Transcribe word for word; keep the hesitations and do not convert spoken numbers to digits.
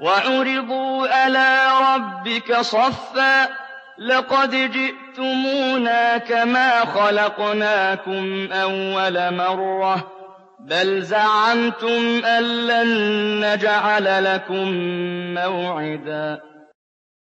وعرضوا على ربك صفا لقد جئتمونا كما خلقناكم أول مرة بل زعمتم أن لن نجعل لكم موعدا